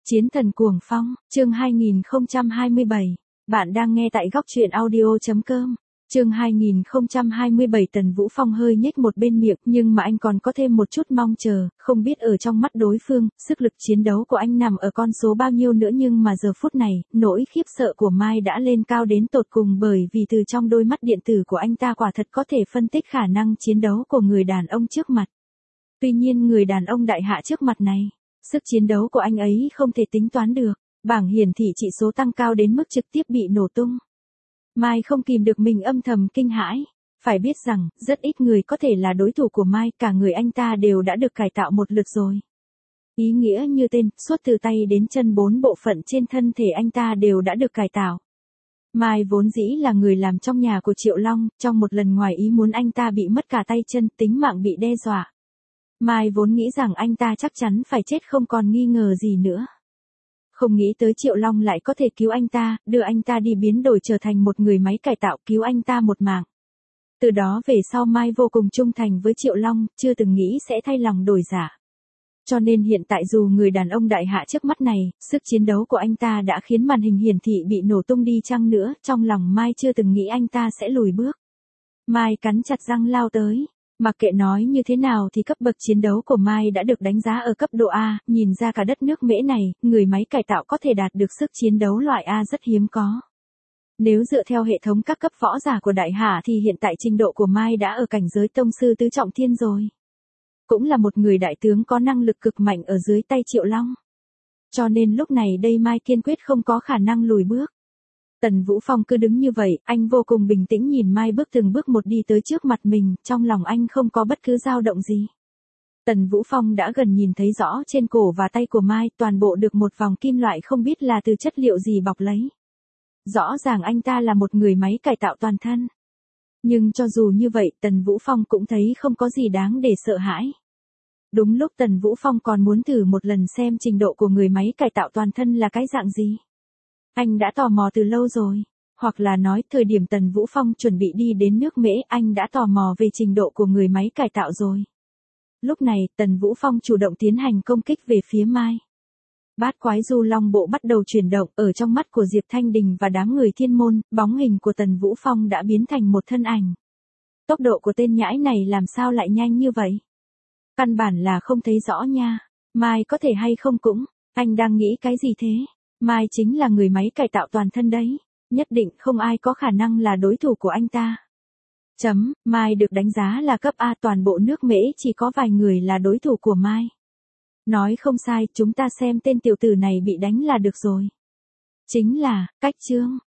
Chiến thần cuồng phong, chương 2027. Bạn đang nghe tại góc truyện audio.com. Chương 2027 Tần Vũ Phong hơi nhếch một bên miệng, nhưng mà anh còn có thêm một chút mong chờ, không biết ở trong mắt đối phương, sức lực chiến đấu của anh nằm ở con số bao nhiêu nữa, nhưng mà giờ phút này, nỗi khiếp sợ của Mai đã lên cao đến tột cùng, bởi vì từ trong đôi mắt điện tử của anh ta quả thật có thể phân tích khả năng chiến đấu của người đàn ông trước mặt. Tuy nhiên người đàn ông đại hạ trước mặt này, sức chiến đấu của anh ấy không thể tính toán được, bảng hiển thị chỉ số tăng cao đến mức trực tiếp bị nổ tung. Mai không kìm được mình âm thầm kinh hãi, phải biết rằng, rất ít người có thể là đối thủ của Mai, cả người anh ta đều đã được cải tạo một lượt rồi. Ý nghĩa như tên, suốt từ tay đến chân 4 bộ phận trên thân thể anh ta đều đã được cải tạo. Mai vốn dĩ là người làm trong nhà của Triệu Long, trong một lần ngoài ý muốn anh ta bị mất cả tay chân, tính mạng bị đe dọa. Mai vốn nghĩ rằng anh ta chắc chắn phải chết không còn nghi ngờ gì nữa. Không nghĩ tới Triệu Long lại có thể cứu anh ta, đưa anh ta đi biến đổi trở thành một người máy cải tạo, cứu anh ta một mạng. Từ đó về sau Mai vô cùng trung thành với Triệu Long, chưa từng nghĩ sẽ thay lòng đổi dạ. Cho nên hiện tại dù người đàn ông đại hạ trước mắt này, sức chiến đấu của anh ta đã khiến màn hình hiển thị bị nổ tung đi chăng nữa, trong lòng Mai chưa từng nghĩ anh ta sẽ lùi bước. Mai cắn chặt răng lao tới. Mặc kệ nói như thế nào thì cấp bậc chiến đấu của Mai đã được đánh giá ở cấp độ A, nhìn ra cả đất nước Mễ này, người máy cải tạo có thể đạt được sức chiến đấu loại A rất hiếm có. Nếu dựa theo hệ thống các cấp võ giả của Đại Hạ thì hiện tại trình độ của Mai đã ở cảnh giới tông sư tứ trọng thiên rồi. Cũng là một người đại tướng có năng lực cực mạnh ở dưới tay Triệu Long. Cho nên lúc này đây Mai kiên quyết không có khả năng lùi bước. Tần Vũ Phong cứ đứng như vậy, anh vô cùng bình tĩnh nhìn Mai bước từng bước một đi tới trước mặt mình, trong lòng anh không có bất cứ dao động gì. Tần Vũ Phong đã gần nhìn thấy rõ trên cổ và tay của Mai, toàn bộ được một vòng kim loại không biết là từ chất liệu gì bọc lấy. Rõ ràng anh ta là một người máy cải tạo toàn thân. Nhưng cho dù như vậy, Tần Vũ Phong cũng thấy không có gì đáng để sợ hãi. Đúng lúc Tần Vũ Phong còn muốn thử một lần xem trình độ của người máy cải tạo toàn thân là cái dạng gì. Anh đã tò mò từ lâu rồi, hoặc là nói thời điểm Tần Vũ Phong chuẩn bị đi đến nước Mễ, anh đã tò mò về trình độ của người máy cải tạo rồi. Lúc này, Tần Vũ Phong chủ động tiến hành công kích về phía Mai. Bát quái du long bộ bắt đầu chuyển động, ở trong mắt của Diệp Thanh Đình và đám người thiên môn, bóng hình của Tần Vũ Phong đã biến thành một thân ảnh. Tốc độ của tên nhãi này làm sao lại nhanh như vậy? Căn bản là không thấy rõ nha. Mai có thể hay không cũng, anh đang nghĩ cái gì thế? Mai chính là người máy cải tạo toàn thân đấy, nhất định không ai có khả năng là đối thủ của anh ta. Mai được đánh giá là cấp A, toàn bộ nước Mễ chỉ có vài người là đối thủ của Mai. Nói không sai, chúng ta xem tên tiểu tử này bị đánh là được rồi. Chính là, cách chương.